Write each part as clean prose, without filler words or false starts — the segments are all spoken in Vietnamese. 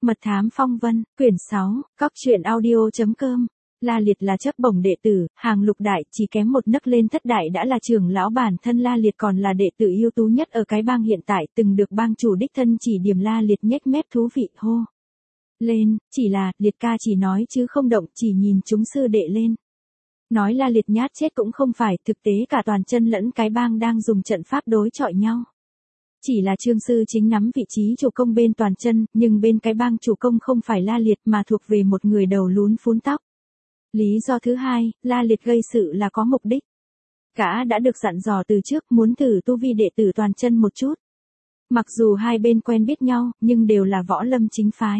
Mật thám phong vân, quyển 6, Cóc truyện audio.com. La Liệt là chấp bổng đệ tử, hàng lục đại, chỉ kém một nấc lên thất đại đã là trưởng lão, bản thân La Liệt còn là đệ tử ưu tú nhất ở cái bang hiện tại, từng được bang chủ đích thân chỉ điểm. La Liệt nhếch mép thú vị hô lên, chỉ là, Liệt ca chỉ nói chứ không động, chỉ nhìn chúng sư đệ lên. Nói La Liệt nhát chết cũng không phải, thực tế cả toàn chân lẫn cái bang đang dùng trận pháp đối chọi nhau. Chỉ là Trương Sư Chính nắm vị trí chủ công bên toàn chân, nhưng bên cái bang chủ công không phải La Liệt mà thuộc về một người đầu lún phún tóc. Lý do thứ hai, La Liệt gây sự là có mục đích. Gã đã được dặn dò từ trước muốn thử tu vi đệ tử toàn chân một chút. Mặc dù hai bên quen biết nhau, nhưng đều là võ lâm chính phái.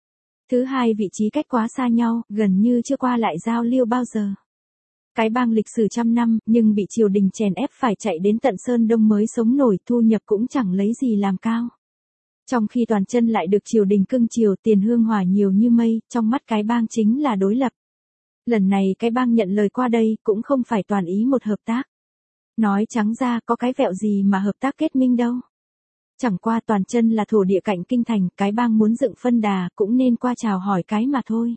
Thứ hai, vị trí cách quá xa nhau, gần như chưa qua lại giao lưu bao giờ. Cái bang lịch sử trăm năm, nhưng bị triều đình chèn ép phải chạy đến tận Sơn Đông mới sống nổi, thu nhập cũng chẳng lấy gì làm cao. Trong khi toàn chân lại được triều đình cưng chiều, tiền hương hỏa nhiều như mây, trong mắt cái bang chính là đối lập. Lần này cái bang nhận lời qua đây, cũng không phải toàn ý một hợp tác. Nói trắng ra, có cái vẹo gì mà hợp tác kết minh đâu. Chẳng qua toàn chân là thổ địa cạnh kinh thành, cái bang muốn dựng phân đà, cũng nên qua chào hỏi cái mà thôi.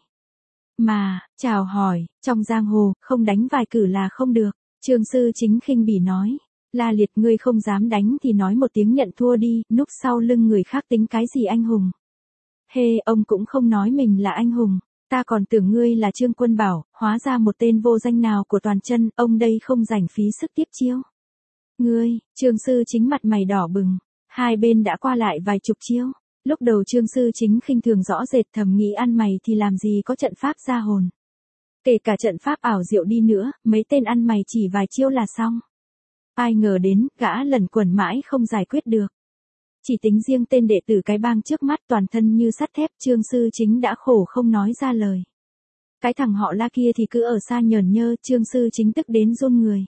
Mà, chào hỏi, trong giang hồ, không đánh vài cử là không được. Trương Sư Chính khinh bỉ nói. La Liệt, ngươi không dám đánh thì nói một tiếng nhận thua đi, núp sau lưng người khác tính cái gì anh hùng. Hê, ông cũng không nói mình là anh hùng. Ta còn tưởng ngươi là Trương Quân Bảo, hóa ra một tên vô danh nào của toàn chân, ông đây không rảnh phí sức tiếp chiêu. Ngươi, Trương Sư Chính mặt mày đỏ bừng. Hai bên đã qua lại vài chục chiêu. Lúc đầu Trương Sư Chính khinh thường rõ rệt, thầm nghĩ ăn mày thì làm gì có trận pháp ra hồn. Kể cả trận pháp ảo diệu đi nữa, mấy tên ăn mày chỉ vài chiêu là xong. Ai ngờ đến, gã lẩn quẩn mãi không giải quyết được. Chỉ tính riêng tên đệ tử cái bang trước mắt toàn thân như sắt thép, Trương Sư Chính đã khổ không nói ra lời. Cái thằng họ La kia thì cứ ở xa nhởn nhơ, Trương Sư Chính tức đến run người.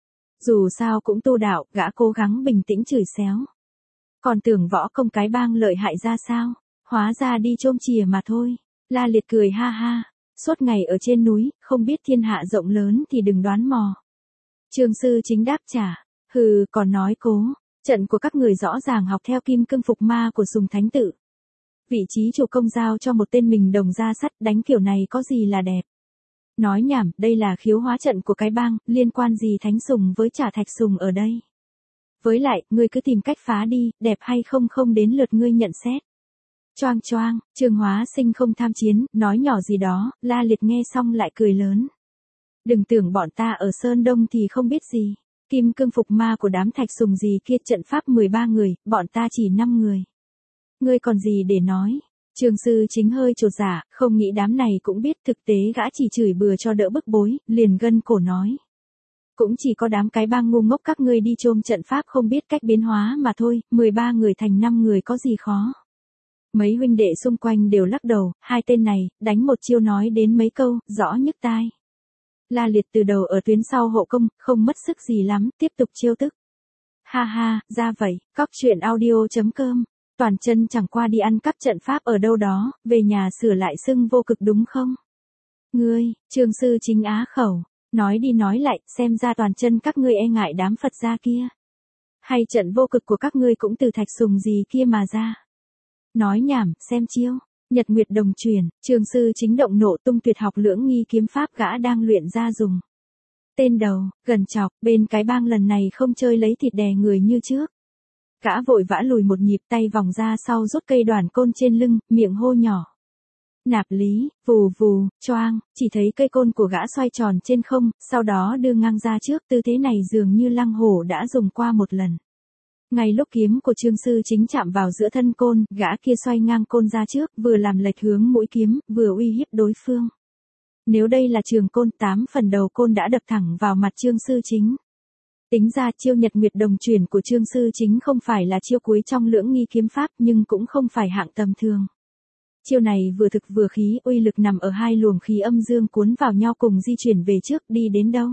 Dù sao cũng tu đạo, gã cố gắng bình tĩnh chửi xéo. Còn tưởng võ công cái bang lợi hại ra sao, hóa ra đi chôm chìa mà thôi. La Liệt cười ha ha, suốt ngày ở trên núi, không biết thiên hạ rộng lớn thì đừng đoán mò. Trương Sư Chính đáp trả, hừ, còn nói cố, trận của các người rõ ràng học theo kim cương phục ma của Sùng Thánh Tự. Vị trí chủ công giao cho một tên mình đồng ra sắt, đánh kiểu này có gì là đẹp. Nói nhảm, đây là khiếu hóa trận của cái bang, liên quan gì Thánh Sùng với Trả Thạch Sùng ở đây. Với lại, ngươi cứ tìm cách phá đi, đẹp hay không không đến lượt ngươi nhận xét. Choang choang, Trương Hóa Sinh không tham chiến, nói nhỏ gì đó, La Liệt nghe xong lại cười lớn. Đừng tưởng bọn ta ở Sơn Đông thì không biết gì. Kim cương phục ma của đám Thạch Sùng gì kia trận pháp 13 người, bọn ta chỉ 5 người. Ngươi còn gì để nói? Trương Sư Chính hơi chột dạ, không nghĩ đám này cũng biết, thực tế gã chỉ chửi bừa cho đỡ bức bối, liền gân cổ nói. Cũng chỉ có đám cái bang ngu ngốc các ngươi đi chôm trận pháp không biết cách biến hóa mà thôi, 13 người thành 5 người có gì khó. Mấy huynh đệ xung quanh đều lắc đầu, hai tên này, đánh một chiêu nói đến mấy câu, rõ nhức tai. La Liệt từ đầu ở tuyến sau hộ công, không mất sức gì lắm, tiếp tục chiêu tức. Ha ha, ra vậy, Cóc truyện audio.com. Toàn chân chẳng qua đi ăn cắp trận pháp ở đâu đó, về nhà sửa lại xưng vô cực đúng không? Ngươi, Trương Sư Chính á khẩu. Nói đi nói lại, xem ra toàn chân các ngươi e ngại đám Phật gia kia. Hay trận vô cực của các ngươi cũng từ Thạch Sùng gì kia mà ra. Nói nhảm, xem chiêu. Nhật Nguyệt Đồng Truyền, Trương Sư Chính động nộ tung tuyệt học lưỡng nghi kiếm pháp gã đang luyện ra dùng. Tên đầu, gần chọc, bên cái bang lần này không chơi lấy thịt đè người như trước. Gã vội vã lùi một nhịp, tay vòng ra sau rút cây đoàn côn trên lưng, miệng hô nhỏ. Nạp lý, vù vù, choang, chỉ thấy cây côn của gã xoay tròn trên không, sau đó đưa ngang ra trước, tư thế này dường như Lăng Hổ đã dùng qua một lần. Ngay lúc kiếm của Trương Sư Chính chạm vào giữa thân côn, gã kia xoay ngang côn ra trước, vừa làm lệch hướng mũi kiếm, vừa uy hiếp đối phương. Nếu đây là trường côn, 8 phần đầu côn đã đập thẳng vào mặt Trương Sư Chính. Tính ra chiêu Nhật Nguyệt Đồng Truyền của Trương Sư Chính không phải là chiêu cuối trong lưỡng nghi kiếm pháp, nhưng cũng không phải hạng tầm thường. Chiêu này vừa thực vừa khí, uy lực nằm ở hai luồng khí âm dương cuốn vào nhau cùng di chuyển về trước, đi đến đâu.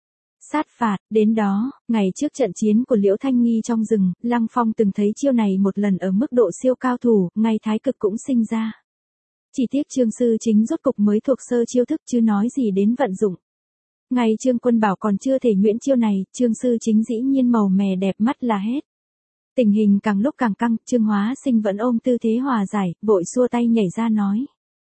Sát phạt, đến đó, ngày trước trận chiến của Liễu Thanh Nghi trong rừng, Lăng Phong từng thấy chiêu này một lần ở mức độ siêu cao thủ, ngay thái cực cũng sinh ra. Chỉ tiếc Trương Sư Chính rốt cục mới thuộc sơ chiêu thức chứ nói gì đến vận dụng. Ngày Trương Quân Bảo còn chưa thể nhuyễn chiêu này, Trương Sư Chính dĩ nhiên màu mè đẹp mắt là hết. Tình hình càng lúc càng căng, Trương Hóa Sinh vẫn ôm tư thế hòa giải, vội xua tay nhảy ra nói.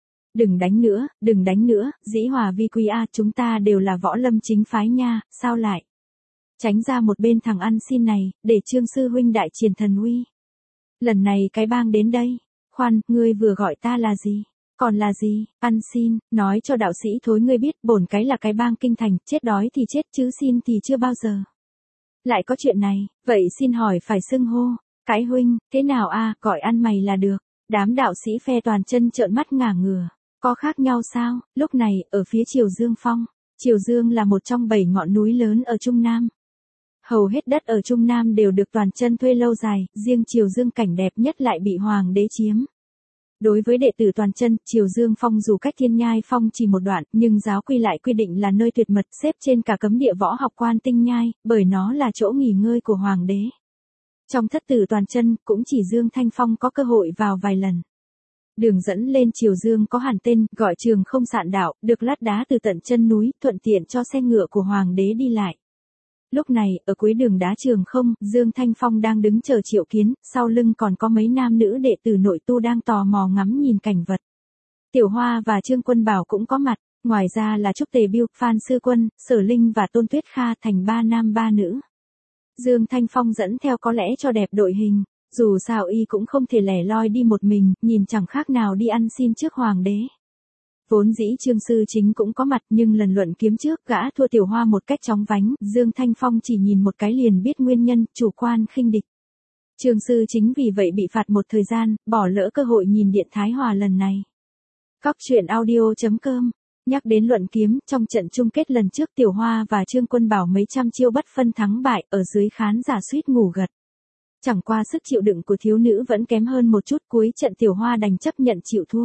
Đừng đánh nữa, dĩ hòa vi quý a, chúng ta đều là võ lâm chính phái nha, sao lại? Tránh ra một bên thằng ăn xin này, để Trương sư huynh đại triển thần uy. Lần này cái bang đến đây. Khoan, ngươi vừa gọi ta là gì? Còn là gì? Ăn xin, nói cho đạo sĩ thối ngươi biết, bổn cái là cái bang kinh thành, chết đói thì chết chứ xin thì chưa bao giờ. Lại có chuyện này, vậy xin hỏi phải xưng hô, cái huynh, thế nào a, gọi ăn mày là được. Đám đạo sĩ phe toàn chân trợn mắt ngả ngửa, có khác nhau sao? Lúc này, ở phía Triều Dương Phong, Triều Dương là một trong 7 ngọn núi lớn ở Trung Nam. Hầu hết đất ở Trung Nam đều được toàn chân thuê lâu dài, riêng Triều Dương cảnh đẹp nhất lại bị hoàng đế chiếm. Đối với đệ tử toàn chân, Triều Dương Phong dù cách Thiên Nhai Phong chỉ một đoạn, nhưng giáo quy lại quy định là nơi tuyệt mật, xếp trên cả cấm địa võ học quan tinh nhai, bởi nó là chỗ nghỉ ngơi của hoàng đế. Trong thất tử toàn chân, cũng chỉ Dương Thanh Phong có cơ hội vào vài lần. Đường dẫn lên Triều Dương có hẳn tên, gọi Trường Không Sạn Đạo, được lát đá từ tận chân núi, thuận tiện cho xe ngựa của hoàng đế đi lại. Lúc này, ở cuối đường đá Trường Không, Dương Thanh Phong đang đứng chờ triệu kiến, sau lưng còn có mấy nam nữ đệ tử nội tu đang tò mò ngắm nhìn cảnh vật. Tiểu Hoa và Trương Quân Bảo cũng có mặt, ngoài ra là Trúc Tề Biêu, Phan Sư Quân, Sở Linh và Tôn Tuyết Kha thành 3 nam 3 nữ. Dương Thanh Phong dẫn theo có lẽ cho đẹp đội hình, dù sao y cũng không thể lẻ loi đi một mình, nhìn chẳng khác nào đi ăn xin trước hoàng đế. Vốn dĩ Trương Sư Chính cũng có mặt nhưng lần luận kiếm trước gã thua Tiểu Hoa một cách chóng vánh, Dương Thanh Phong chỉ nhìn một cái liền biết nguyên nhân, chủ quan khinh địch. Trương Sư Chính vì vậy bị phạt một thời gian, bỏ lỡ cơ hội nhìn Điện Thái Hòa lần này. Cóc truyện audio.com. Nhắc đến luận kiếm, trong trận chung kết lần trước Tiểu Hoa và Trương Quân Bảo mấy trăm chiêu bất phân thắng bại, ở dưới khán giả suýt ngủ gật. Chẳng qua sức chịu đựng của thiếu nữ vẫn kém hơn một chút, cuối trận Tiểu Hoa đành chấp nhận chịu thua.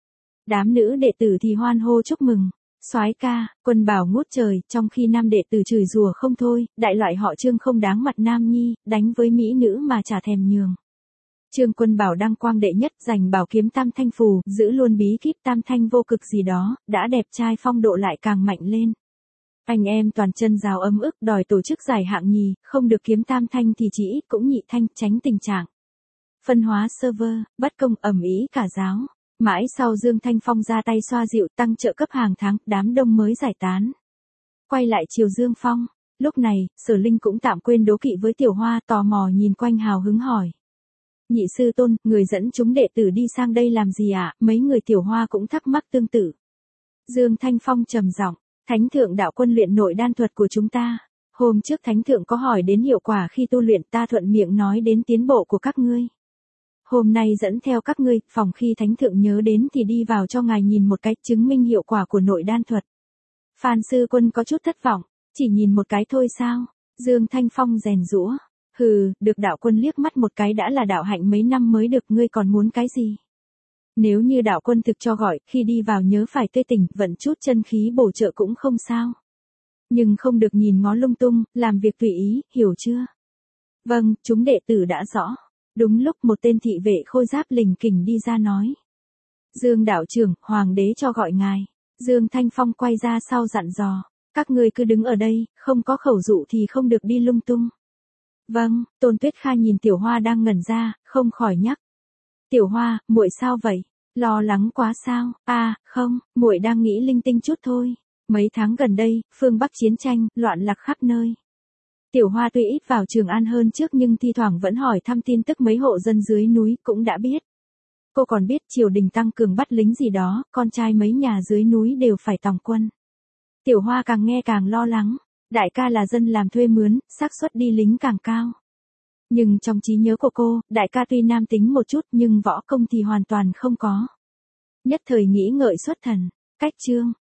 Đám nữ đệ tử thì hoan hô chúc mừng. Soái ca, Quân Bảo ngút trời, trong khi nam đệ tử chửi rủa không thôi, đại loại họ Trương không đáng mặt nam nhi, đánh với mỹ nữ mà chả thèm nhường. Trương Quân Bảo đăng quang đệ nhất, giành bảo kiếm tam thanh phù, giữ luôn bí kíp tam thanh vô cực gì đó, đã đẹp trai phong độ lại càng mạnh lên. Anh em toàn chân giáo ấm ức đòi tổ chức giải hạng nhì, không được kiếm tam thanh thì chỉ ít cũng nhị thanh, tránh tình trạng phân hóa server, bất công ầm ĩ cả giáo. Mãi sau Dương Thanh Phong ra tay xoa dịu tăng trợ cấp hàng tháng, đám đông mới giải tán. Quay lại Triều Dương Phong, lúc này, Sở Linh cũng tạm quên đố kỵ với Tiểu Hoa, tò mò nhìn quanh hào hứng hỏi. Nhị sư tôn, người dẫn chúng đệ tử đi sang đây làm gì ạ? Mấy người Tiểu Hoa cũng thắc mắc tương tự. Dương Thanh Phong trầm giọng, Thánh thượng đạo quân luyện nội đan thuật của chúng ta. Hôm trước Thánh thượng có hỏi đến hiệu quả khi tu luyện, ta thuận miệng nói đến tiến bộ của các ngươi. Hôm nay dẫn theo các ngươi, phòng khi Thánh thượng nhớ đến thì đi vào cho ngài nhìn một cái, chứng minh hiệu quả của nội đan thuật. Phan Sư Quân có chút thất vọng, chỉ nhìn một cái thôi sao? Dương Thanh Phong rèn giũa. Hừ, được đạo quân liếc mắt một cái đã là đạo hạnh mấy năm mới được, ngươi còn muốn cái gì? Nếu như đạo quân thực cho gọi, khi đi vào nhớ phải tươi tỉnh, vận chút chân khí bổ trợ cũng không sao. Nhưng không được nhìn ngó lung tung, làm việc tùy ý, hiểu chưa? Vâng, chúng đệ tử đã rõ. Đúng lúc một tên thị vệ khôi giáp lình kình đi ra nói. Dương đạo trưởng, hoàng đế cho gọi ngài. Dương Thanh Phong quay ra sau dặn dò. Các ngươi cứ đứng ở đây, không có khẩu dụ thì không được đi lung tung. Vâng, Tôn Tuyết Kha nhìn Tiểu Hoa đang ngẩn ra, không khỏi nhắc. Tiểu Hoa, muội sao vậy? Lo lắng quá sao? Không, muội đang nghĩ linh tinh chút thôi. Mấy tháng gần đây, phương Bắc chiến tranh, loạn lạc khắp nơi. Tiểu Hoa tuy ít vào Trường An hơn trước nhưng thi thoảng vẫn hỏi thăm tin tức mấy hộ dân dưới núi, cũng đã biết. Cô còn biết triều đình tăng cường bắt lính gì đó, con trai mấy nhà dưới núi đều phải tòng quân. Tiểu Hoa càng nghe càng lo lắng, đại ca là dân làm thuê mướn, xác suất đi lính càng cao. Nhưng trong trí nhớ của cô, đại ca tuy nam tính một chút nhưng võ công thì hoàn toàn không có. Nhất thời nghĩ ngợi xuất thần, cách chương.